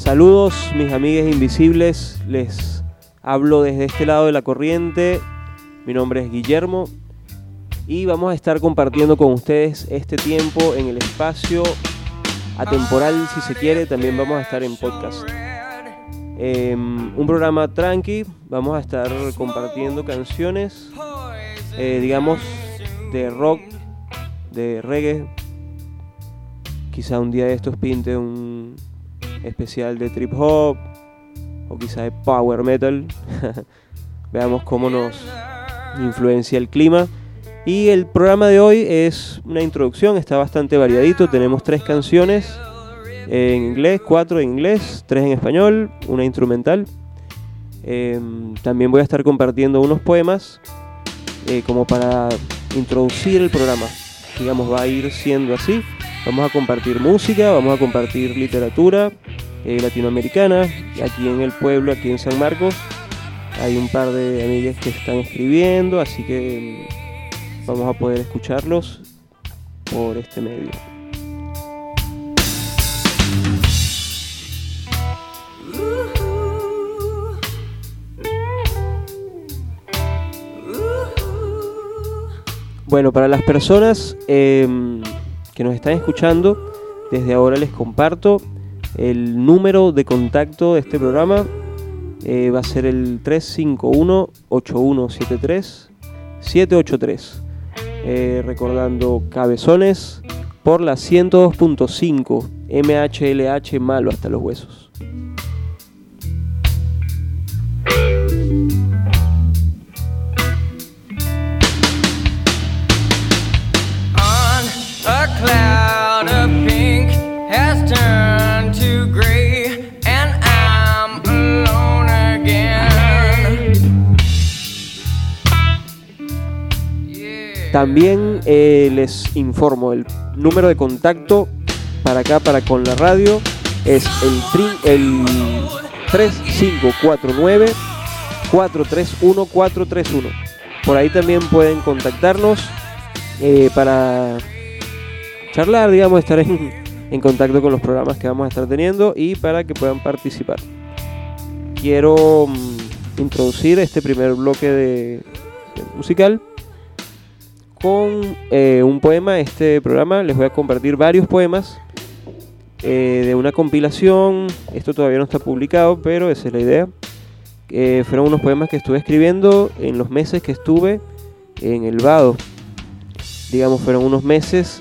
Saludos mis amigues invisibles, les hablo desde este lado de la corriente. Mi nombre es Guillermo y vamos a estar compartiendo con ustedes este tiempo en el espacio atemporal, si se quiere. También vamos a estar en podcast. Un programa tranqui, vamos a estar compartiendo canciones, digamos, de rock, de reggae. Quizá un día de estos pinte un especial de trip hop o quizá de power metal. Veamos cómo nos influencia el clima. Y el programa de hoy es una introducción, está bastante variadito. Tenemos 3 canciones en inglés, 4 en inglés, 3 en español, una instrumental. También voy a estar compartiendo unos poemas como para introducir el programa. Digamos, va a ir siendo así. Vamos a compartir música, vamos a compartir literatura latinoamericana. Aquí en el pueblo, aquí en San Marcos, hay un par de amigas que están escribiendo, así que vamos a poder escucharlos por este medio. Bueno, para las personas que nos están escuchando, desde ahora les comparto el número de contacto de este programa. Va a ser el 351-8173-783. Recordando Cabezones por la 102.5 MHLH Malo hasta los huesos. Cloud of pink has turned to gray and I'm alone again. Yeah. También les informo, el número de contacto para acá, para con la radio, es el 3549-431-431. Por ahí también pueden contactarnos para charlar, digamos, estar en contacto con los programas que vamos a estar teniendo y para que puedan participar. Quiero introducir este primer bloque de musical con un poema. Este programa les voy a compartir varios poemas de una compilación. Esto todavía no está publicado, pero esa es la idea. Fueron unos poemas que estuve escribiendo en los meses que estuve en el Vado. Digamos, fueron unos meses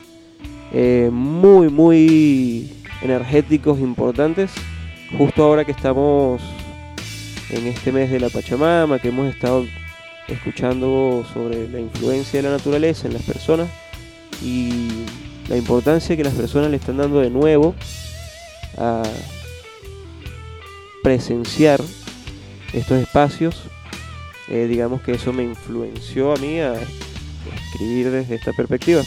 muy energéticos, importantes. Justo ahora que estamos en este mes de la Pachamama, que hemos estado escuchando sobre la influencia de la naturaleza en las personas y la importancia que las personas le están dando de nuevo a presenciar estos espacios. Digamos que eso me influenció a mí a escribir desde esta perspectiva.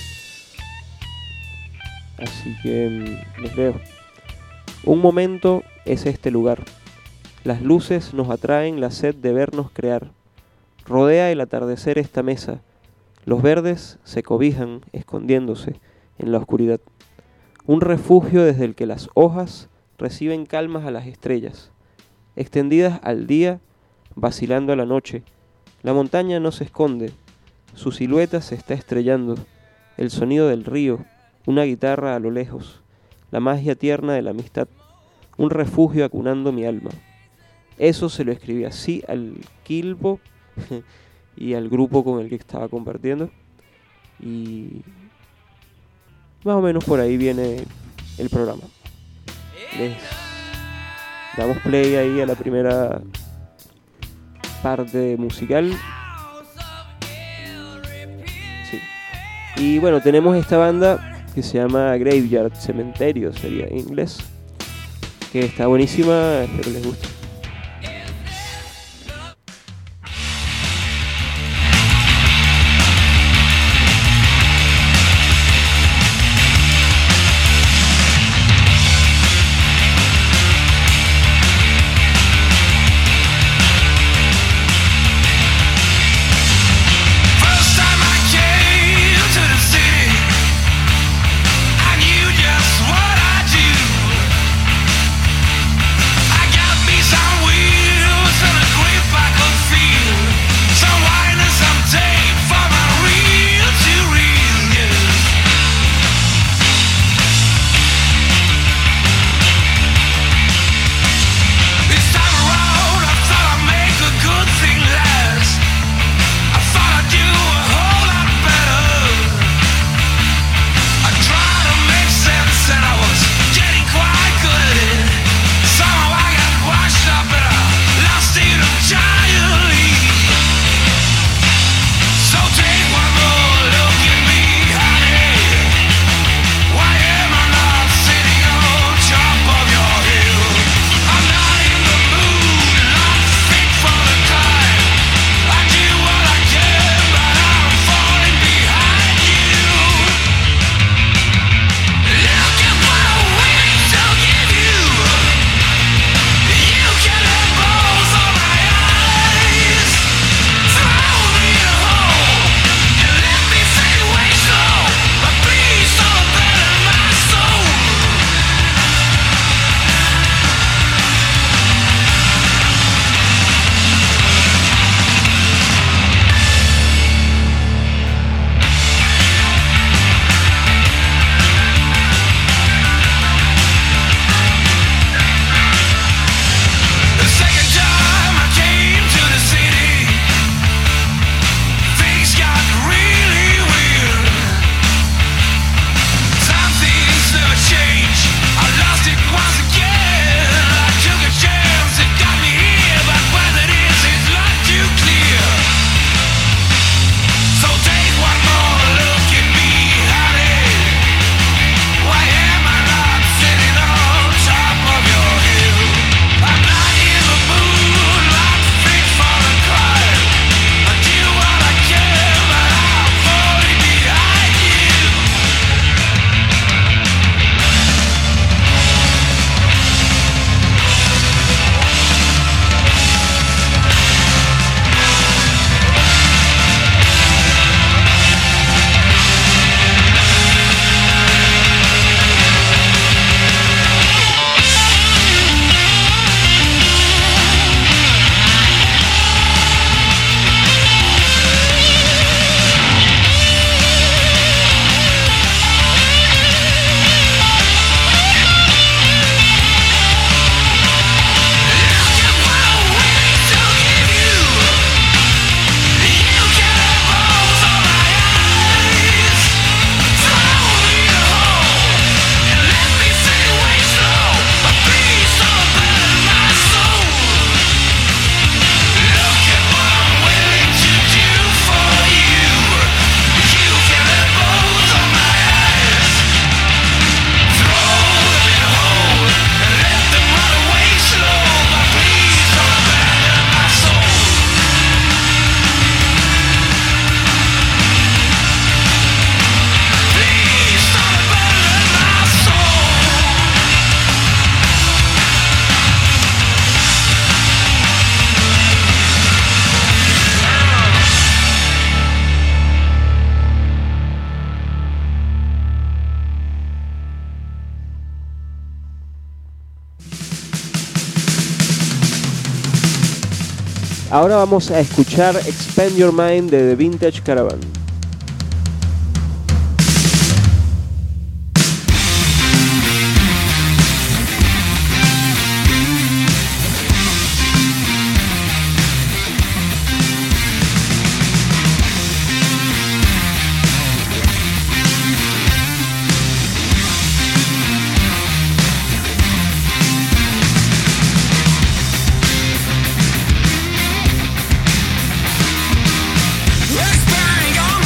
Así que les leo. Un momento es este lugar. Las luces nos atraen la sed de vernos crear. Rodea el atardecer esta mesa. Los verdes se cobijan escondiéndose en la oscuridad. Un refugio desde el que las hojas reciben calmas a las estrellas. Extendidas al día, vacilando a la noche. La montaña no se esconde. Su silueta se está estrellando. El sonido del río. Una guitarra a lo lejos, la magia tierna de la amistad, un refugio acunando mi alma. Eso se lo escribí así al Quilpo y al grupo con el que estaba compartiendo. Y más o menos por ahí viene el programa. Les damos play ahí a la primera parte musical. Sí. Y bueno, tenemos esta banda que se llama Graveyard, Cementerio sería en inglés, que está buenísima, espero les guste. I knew just what I do. Ahora vamos a escuchar Expand Your Mind de The Vintage Caravan. Expand your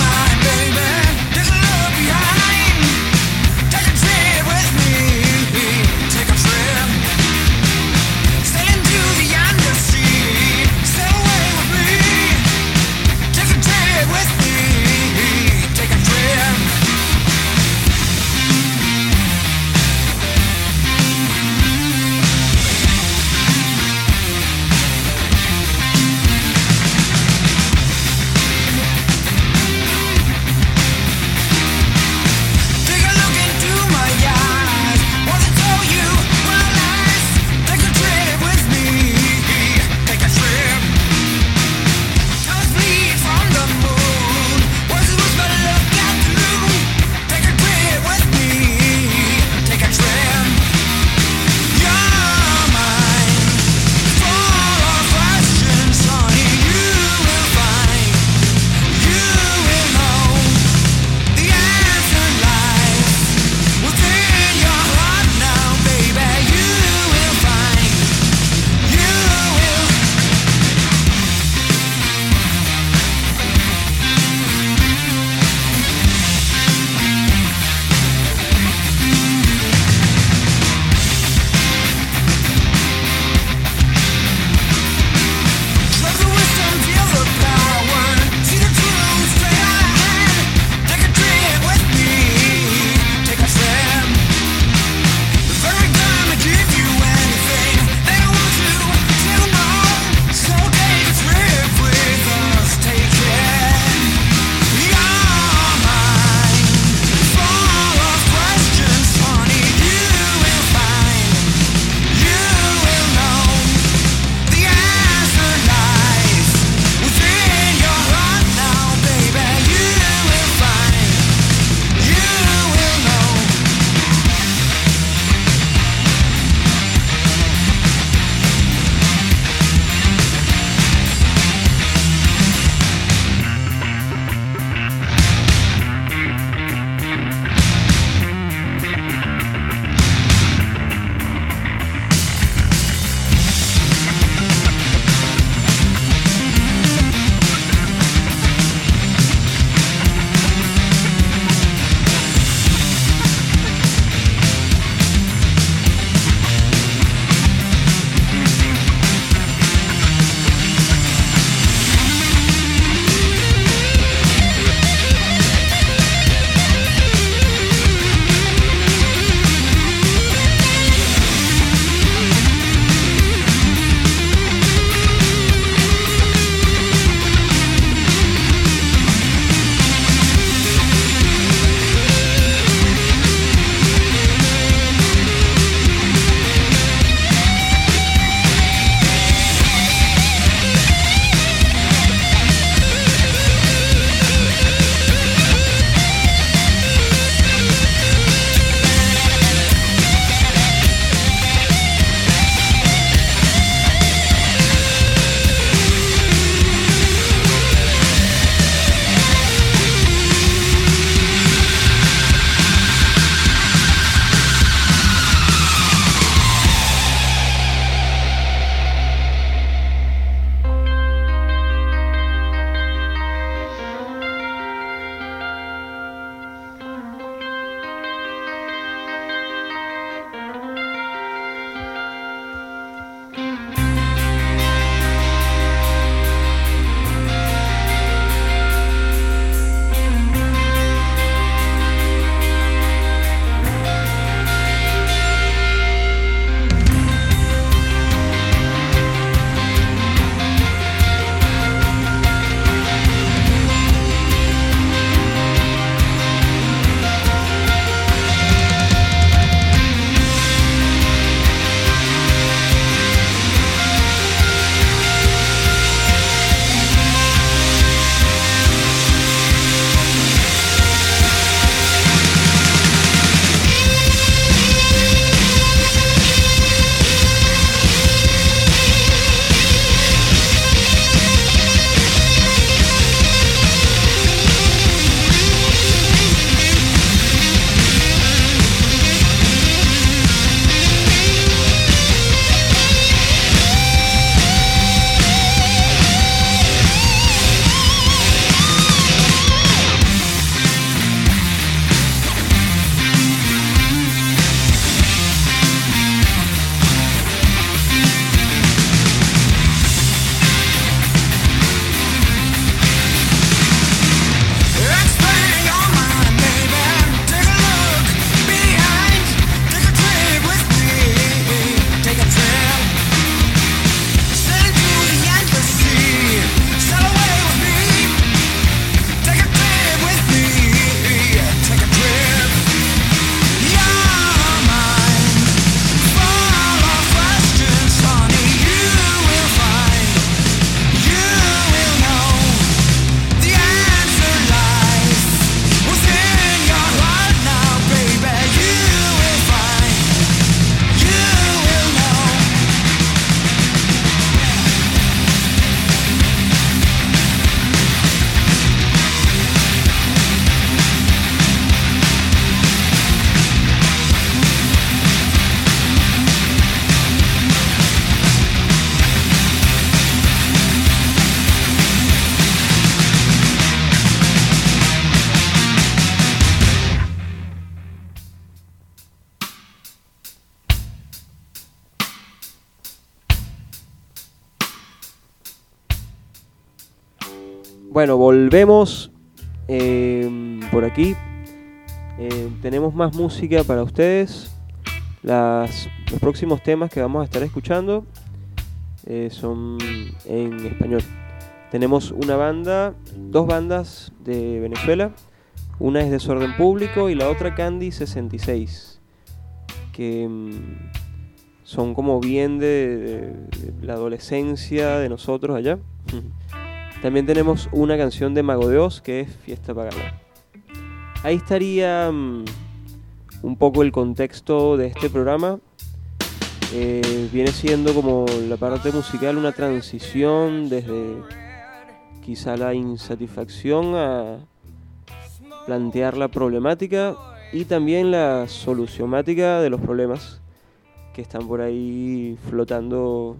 Bueno, volvemos por aquí. Tenemos más música para ustedes. Los próximos temas que vamos a estar escuchando son en español. Tenemos dos bandas de Venezuela. Una es Desorden Público y la otra Candy 66, que son como bien de la adolescencia de nosotros allá. También tenemos una canción de Mago de Oz que es Fiesta Pagana. Ahí estaría un poco el contexto de este programa. Viene siendo como la parte musical una transición desde quizá la insatisfacción a plantear la problemática y también la solucionática de los problemas que están por ahí flotando,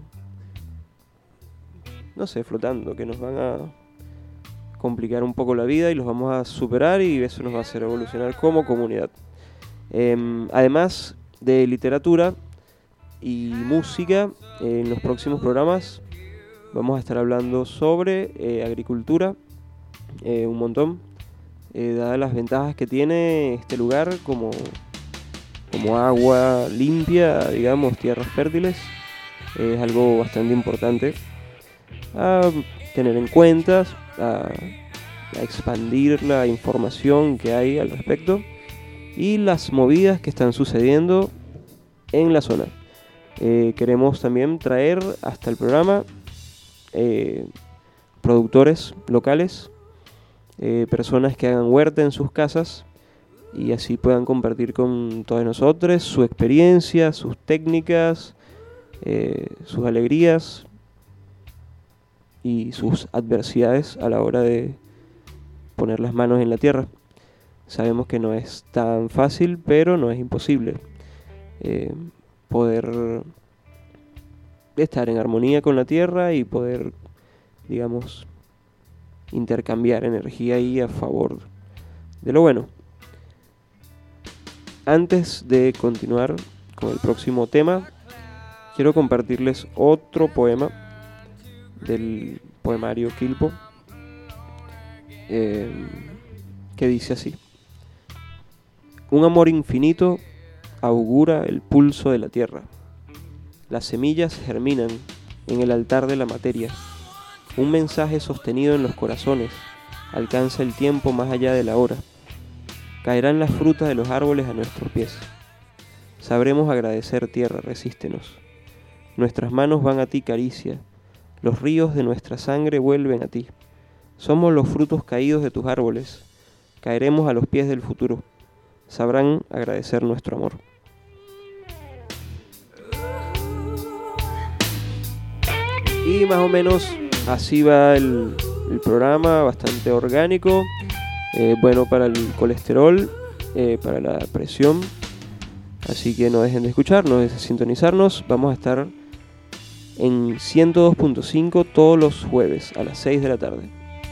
que nos van a complicar un poco la vida y los vamos a superar y eso nos va a hacer evolucionar como comunidad. Además de literatura y música, en los próximos programas vamos a estar hablando sobre agricultura, un montón, dadas las ventajas que tiene este lugar como agua limpia, digamos, tierras fértiles. Es algo bastante importante a tener en cuenta, a expandir la información que hay al respecto y las movidas que están sucediendo en la zona. Queremos también traer hasta el programa productores locales, personas que hagan huerta en sus casas y así puedan compartir con todos nosotros su experiencia, sus técnicas, sus alegrías y sus adversidades a la hora de poner las manos en la tierra. Sabemos que no es tan fácil, pero no es imposible poder estar en armonía con la tierra y poder, digamos, intercambiar energía ahí a favor de lo bueno. Antes de continuar con el próximo tema, quiero compartirles otro poema del poemario Quilpo, que dice así: un amor infinito augura el pulso de la tierra. Las semillas germinan en el altar de la materia. Un mensaje sostenido en los corazones alcanza el tiempo más allá de la hora. Caerán las frutas de los árboles a nuestros pies. Sabremos agradecer, tierra, resístenos. Nuestras manos van a ti, caricia. Los ríos de nuestra sangre vuelven a ti. Somos los frutos caídos de tus árboles. Caeremos a los pies del futuro. Sabrán agradecer nuestro amor. Y más o menos así va el programa, bastante orgánico, bueno para el colesterol, para la presión. Así que no dejen de escuchar, no dejen de sintonizarnos. Vamos a estar en 102.5 todos los jueves a las 6 de la tarde.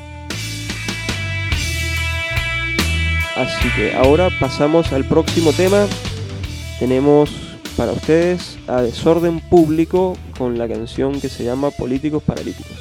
Así que ahora pasamos al próximo tema. Tenemos para ustedes a Desorden Público con la canción que se llama Políticos Paralíticos.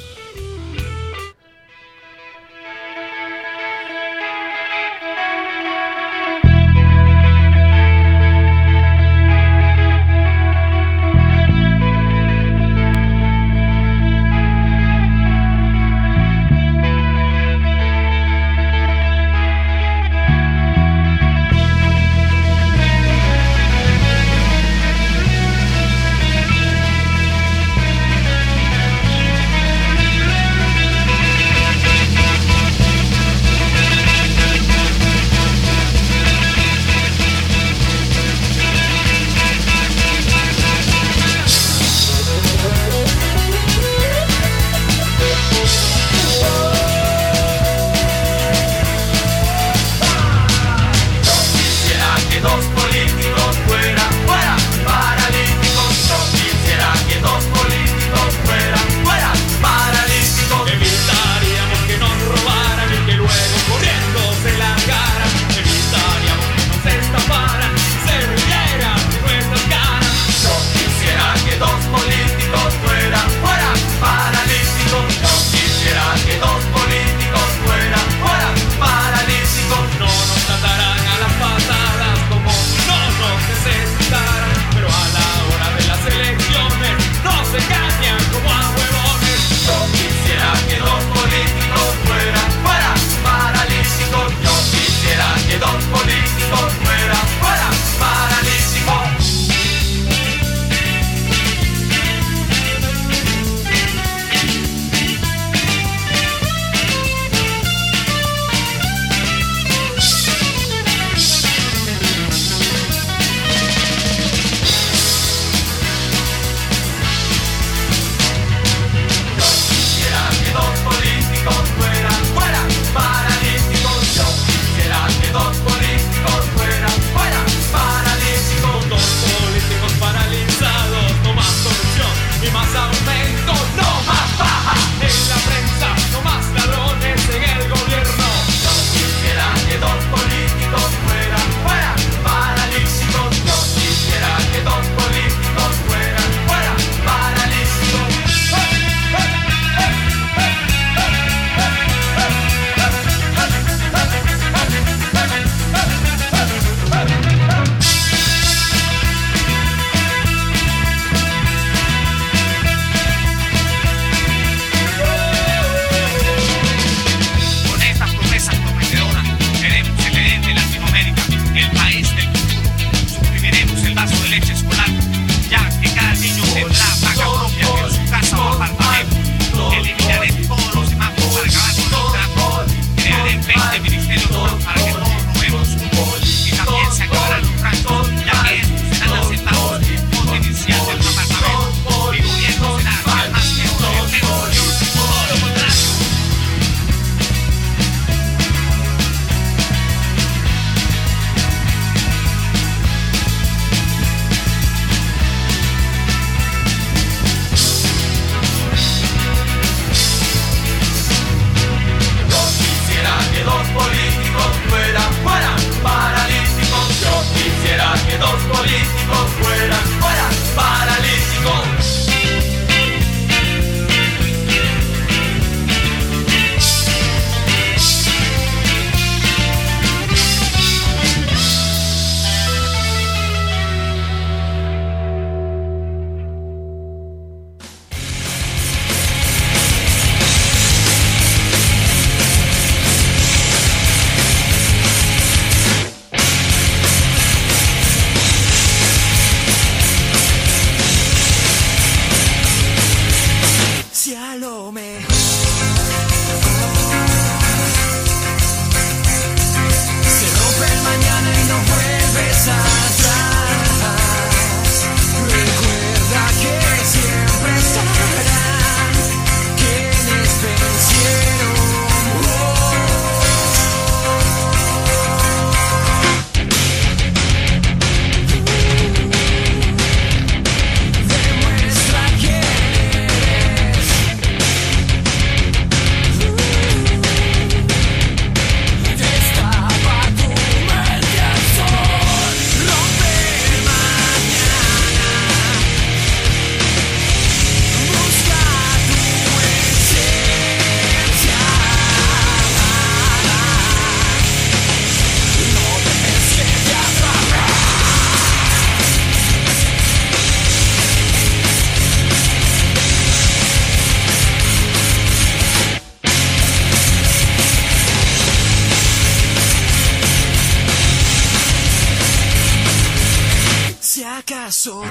acaso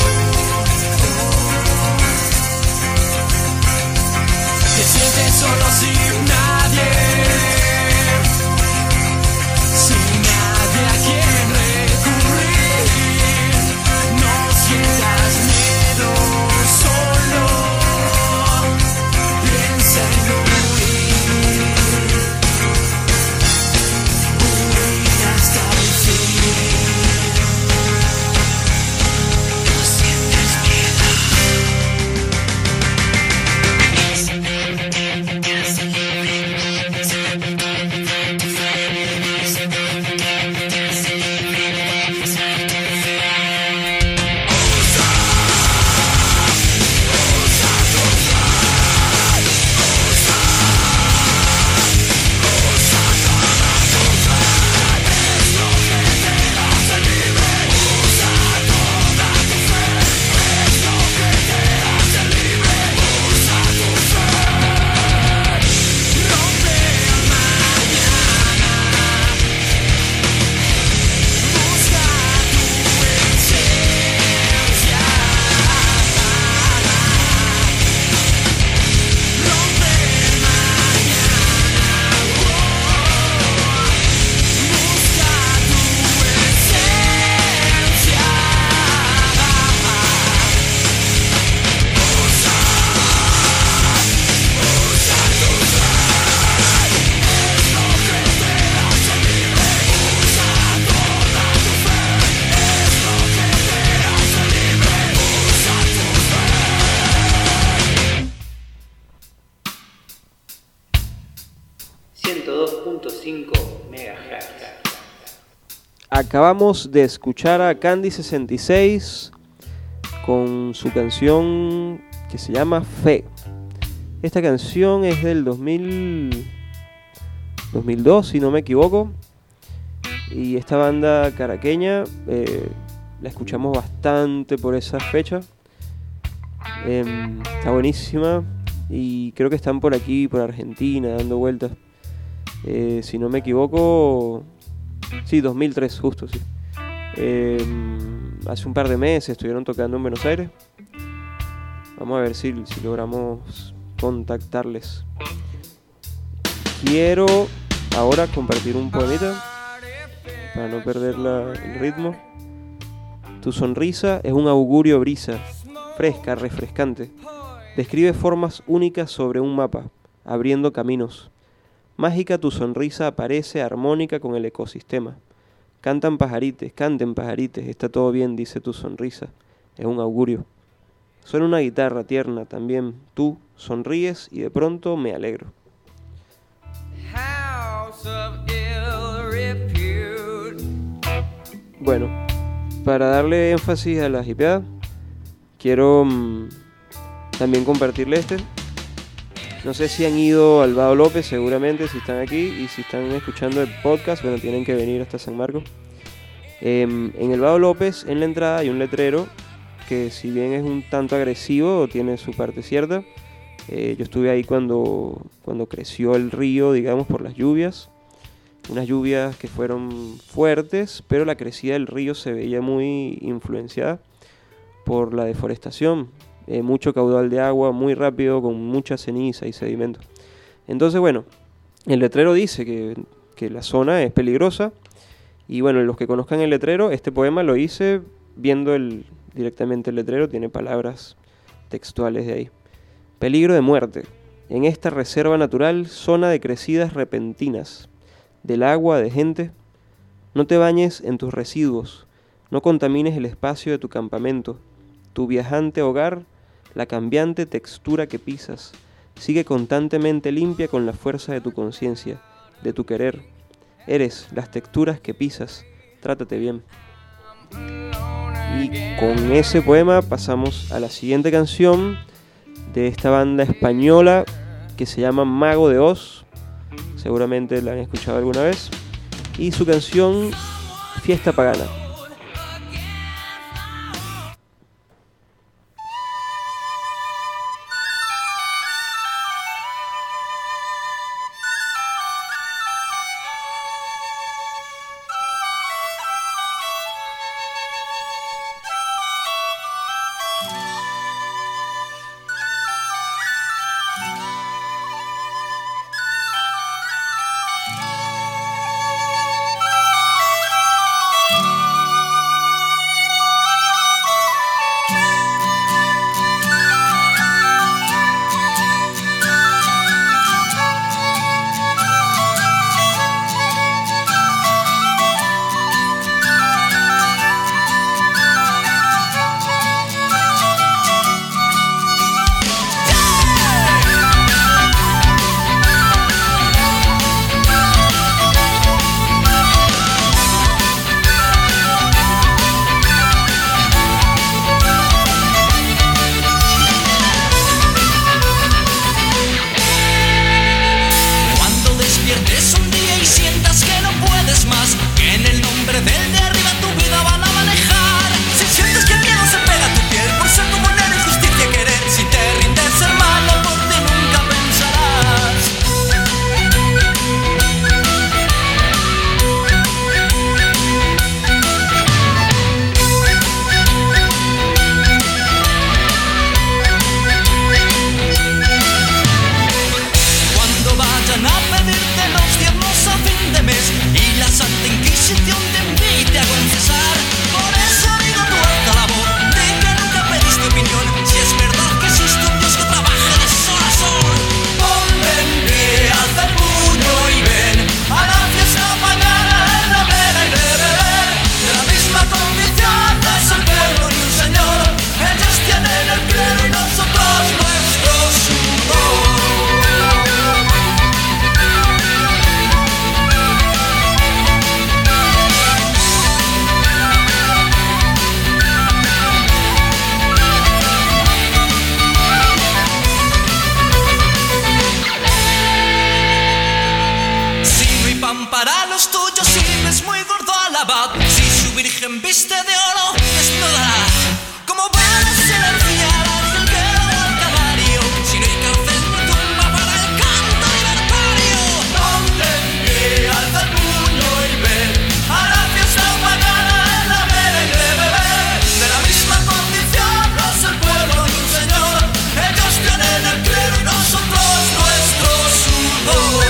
te sientes solo sin nadie, sin nadie a quien recurrir? No sientas miedo, solo piensa en huir hasta el fin. No sientes Acabamos de escuchar a Candy66 con su canción que se llama Fe. Esta canción es del 2002, si no me equivoco. Y esta banda caraqueña la escuchamos bastante por esa fecha. Está buenísima. Y creo que están por aquí, por Argentina, dando vueltas. Si no me equivoco... Sí, 2003, justo, sí. Hace un par de meses estuvieron tocando en Buenos Aires. Vamos a ver si logramos contactarles. Quiero ahora compartir un poemita para no perder el ritmo. Tu sonrisa es un augurio brisa, fresca, refrescante. Describe formas únicas sobre un mapa, abriendo caminos. Mágica tu sonrisa aparece armónica con el ecosistema. Canten pajarites, está todo bien, dice tu sonrisa. Es un augurio. Suena una guitarra tierna también. Tú sonríes y de pronto me alegro. Bueno, para darle énfasis a la hipeada, quiero también compartirle este. No sé si han ido al Vado López, seguramente, si están aquí. Y si están escuchando el podcast, bueno, tienen que venir hasta San Marcos. En el Vado López, en la entrada, hay un letrero que, si bien es un tanto agresivo, tiene su parte cierta. Yo estuve ahí cuando creció el río, digamos, por las lluvias. Unas lluvias que fueron fuertes, pero la crecida del río se veía muy influenciada por la deforestación. Mucho caudal de agua, muy rápido, con mucha ceniza y sedimento. Entonces, bueno, el letrero dice que la zona es peligrosa. Y bueno, los que conozcan el letrero, este poema lo hice viendo directamente el letrero, tiene palabras textuales de ahí. Peligro de muerte. En esta reserva natural, zona de crecidas repentinas, del agua, de gente. No te bañes en tus residuos, no contamines el espacio de tu campamento, tu viajante hogar, la cambiante textura que pisas. Sigue constantemente limpia con la fuerza de tu conciencia, de tu querer. Eres las texturas que pisas, trátate bien. Y con ese poema pasamos a la siguiente canción de esta banda española que se llama Mago de Oz. Seguramente la han escuchado alguna vez. Y su canción Fiesta Pagana. Si su virgen viste de oro, desnuda, como para silenciar al guerrero del Calvario. Si no hay cárcel, tumba para el canto libertario. Ponte en pie, alza el puño y ven a la fiesta pagana en la vera y de beber. De la misma condición no es el pueblo ni un señor. Ellos tienen el clero y nosotros nuestro sudor.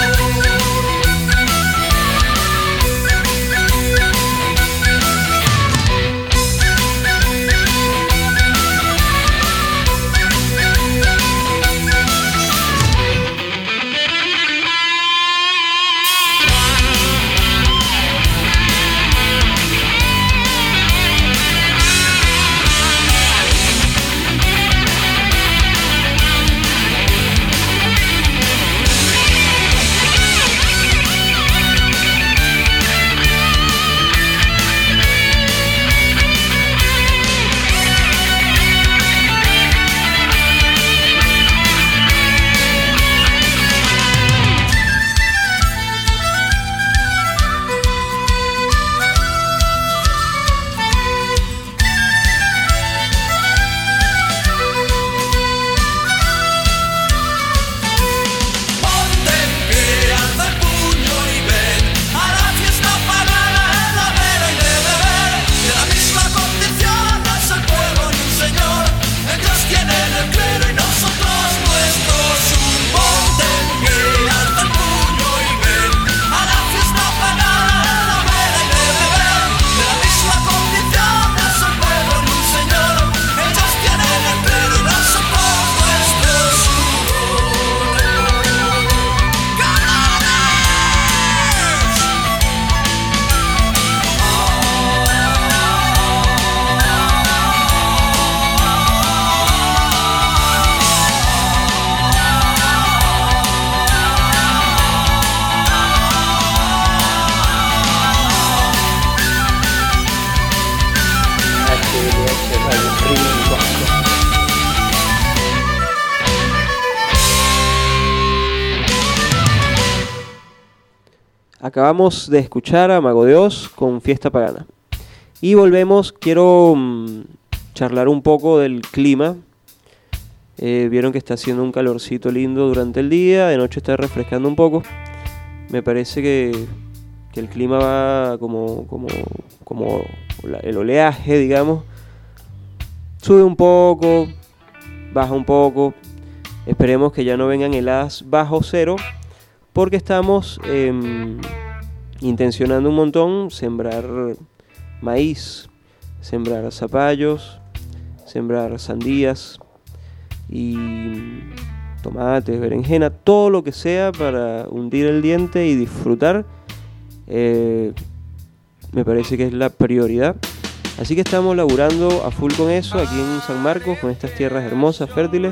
Acabamos de escuchar a Mago de Oz con Fiesta Pagana. Y volvemos, quiero charlar un poco del clima. Vieron que está haciendo un calorcito lindo durante el día, de noche está refrescando un poco. Me parece que el clima va como el oleaje, digamos. Sube un poco, baja un poco. Esperemos que ya no vengan heladas bajo cero, porque estamos intencionando un montón sembrar maíz, sembrar zapallos, sembrar sandías y tomates, berenjena, todo lo que sea para hundir el diente y disfrutar. Me parece que es la prioridad. Así que estamos laburando a full con eso aquí en San Marcos, con estas tierras hermosas, fértiles,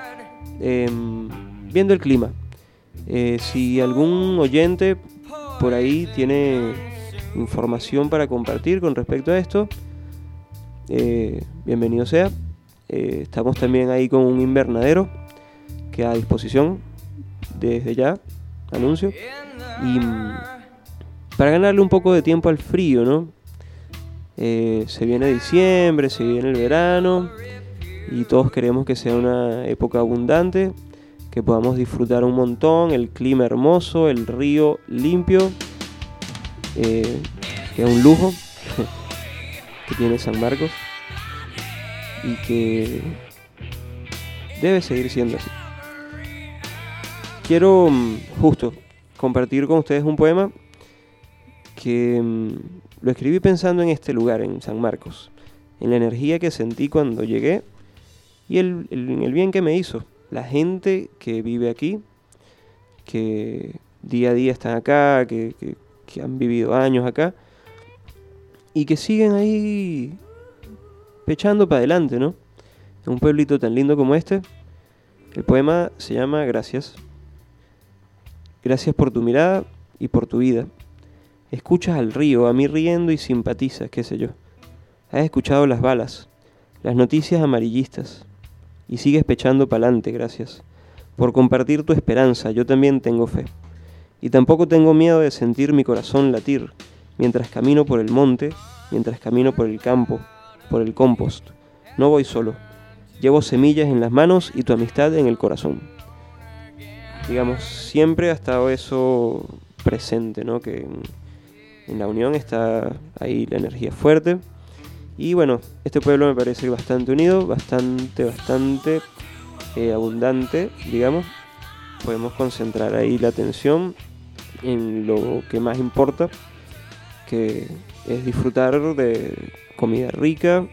viendo el clima. Si algún oyente por ahí tiene información para compartir con respecto a esto, bienvenido sea. Estamos también ahí con un invernadero que a disposición desde ya, anuncio, y para ganarle un poco de tiempo al frío, ¿no? Se viene diciembre, se viene el verano y todos queremos que sea una época abundante, que podamos disfrutar un montón, el clima hermoso, el río limpio, que es un lujo que tiene San Marcos y que debe seguir siendo así. Quiero justo compartir con ustedes un poema que lo escribí pensando en este lugar, en San Marcos, en la energía que sentí cuando llegué y el bien que me hizo. La gente que vive aquí, que día a día están acá, que han vivido años acá y que siguen ahí pechando para adelante, ¿no? En un pueblito tan lindo como este. El poema se llama Gracias. Gracias por tu mirada y por tu vida. Escuchas al río, a mí riendo y simpatizas, qué sé yo. Has escuchado las balas, las noticias amarillistas y sigues pechando pa'lante, gracias. Por compartir tu esperanza, yo también tengo fe. Y tampoco tengo miedo de sentir mi corazón latir mientras camino por el monte, mientras camino por el campo, por el compost. No voy solo. Llevo semillas en las manos y tu amistad en el corazón. Digamos, siempre ha estado eso presente, ¿no? Que en la unión está ahí la energía fuerte. Y bueno, este pueblo me parece bastante unido, bastante abundante, digamos. Podemos concentrar ahí la atención en lo que más importa, que es disfrutar de comida rica,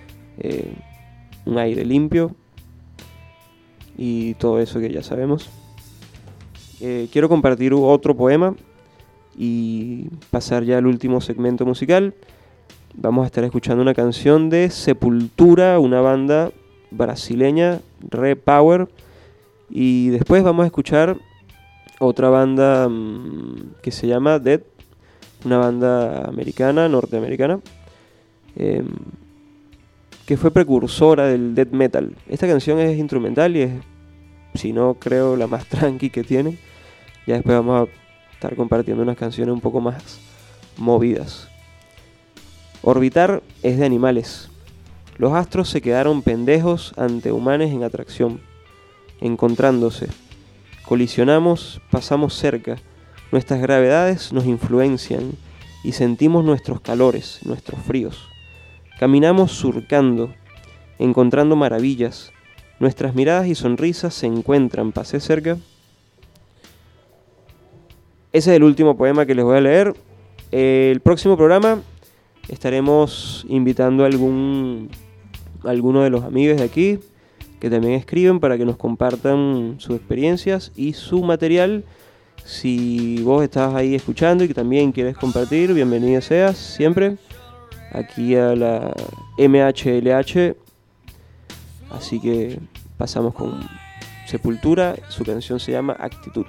un aire limpio y todo eso que ya sabemos. Quiero compartir otro poema y pasar ya al último segmento musical. Vamos a estar escuchando una canción de Sepultura, una banda brasileña, Repower, y después vamos a escuchar otra banda que se llama Dead, una banda norteamericana, que fue precursora del death metal. Esta canción es instrumental y es, si no creo, la más tranqui que tienen. Ya después vamos a estar compartiendo unas canciones un poco más movidas. Orbitar es de animales. Los astros se quedaron pendejos ante humanos en atracción, encontrándose. Colisionamos, pasamos cerca. Nuestras gravedades nos influencian y sentimos nuestros calores, nuestros fríos. Caminamos surcando, encontrando maravillas. Nuestras miradas y sonrisas se encuentran. Pasé cerca. Ese es el último poema que les voy a leer. El próximo programa estaremos invitando a alguno de los amigos de aquí que también escriben para que nos compartan sus experiencias y su material. Si vos estás ahí escuchando y que también quieres compartir, bienvenido seas siempre aquí a la MHLH. Así que pasamos con Sepultura, su canción se llama Actitud.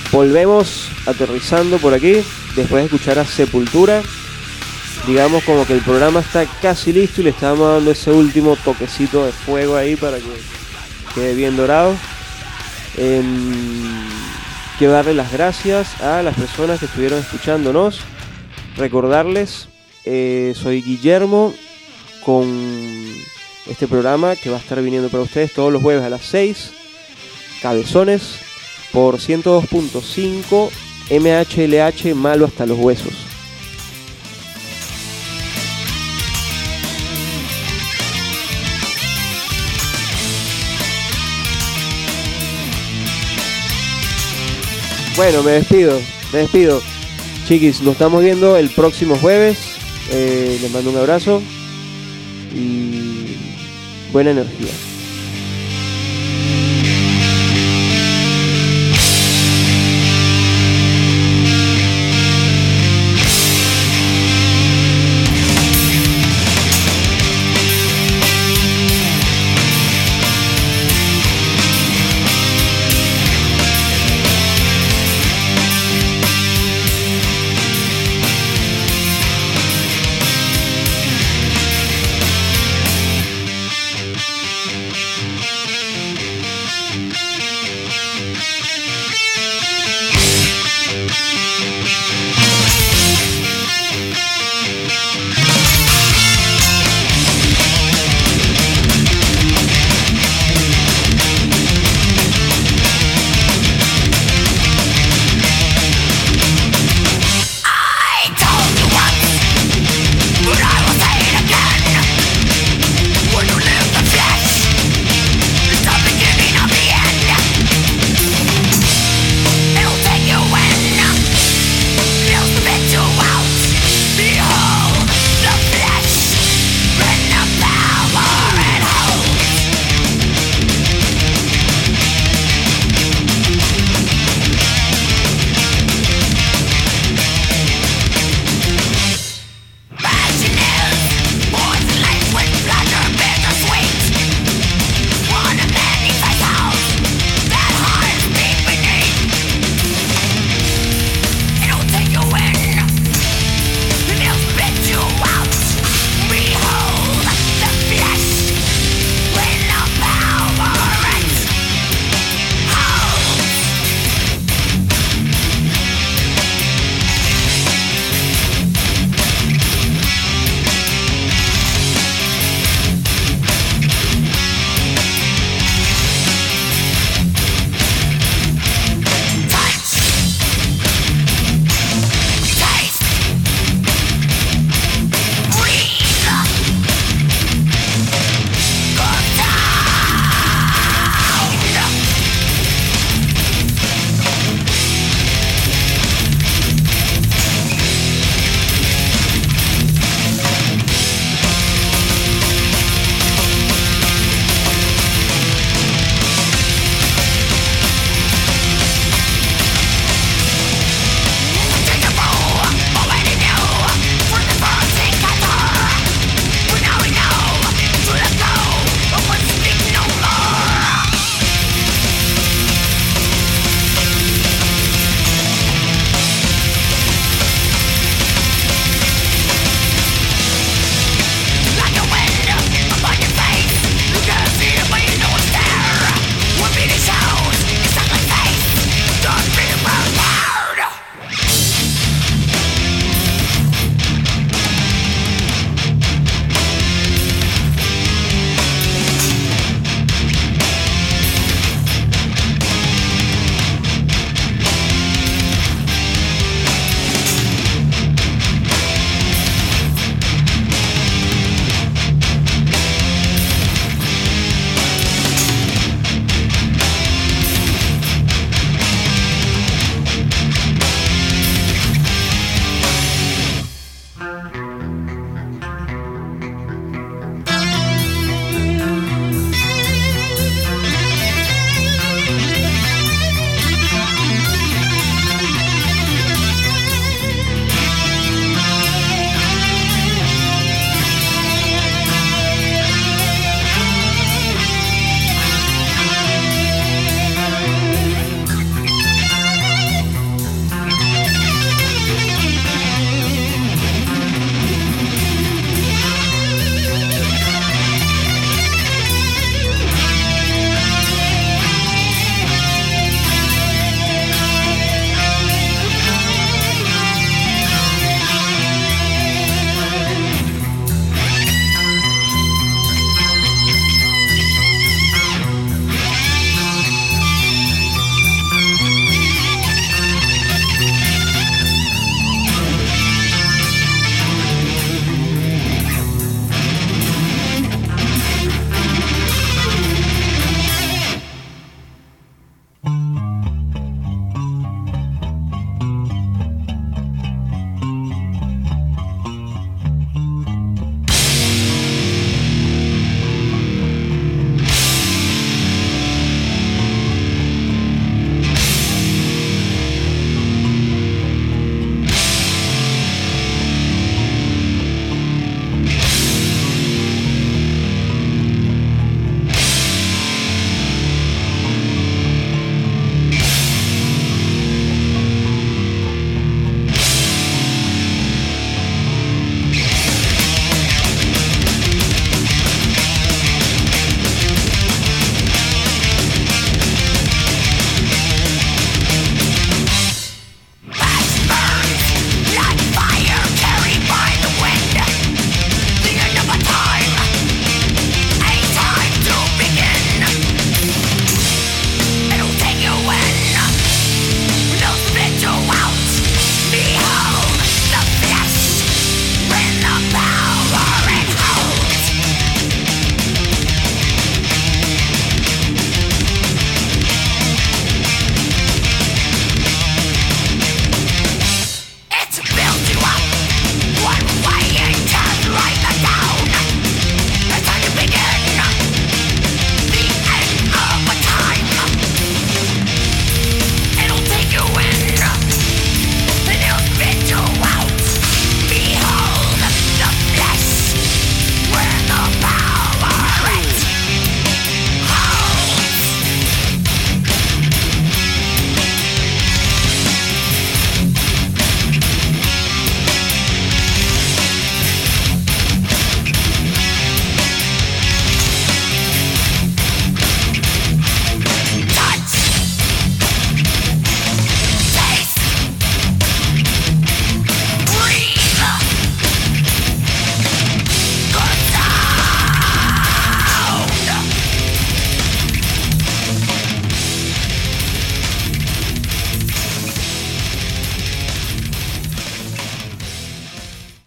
volvemos aterrizando por aquí después de escuchar a Sepultura. Digamos como que el programa está casi listo y le estamos dando ese último toquecito de fuego ahí para que quede bien dorado. Quiero darle las gracias a las personas que estuvieron escuchándonos. Recordarles, soy Guillermo con este programa que va a estar viniendo para ustedes todos los jueves a las 6, Cabezones, por 102.5 MHLH Malo hasta los huesos. Bueno, me despido. Chiquis, nos estamos viendo el próximo jueves. Les mando un abrazo y buena energía.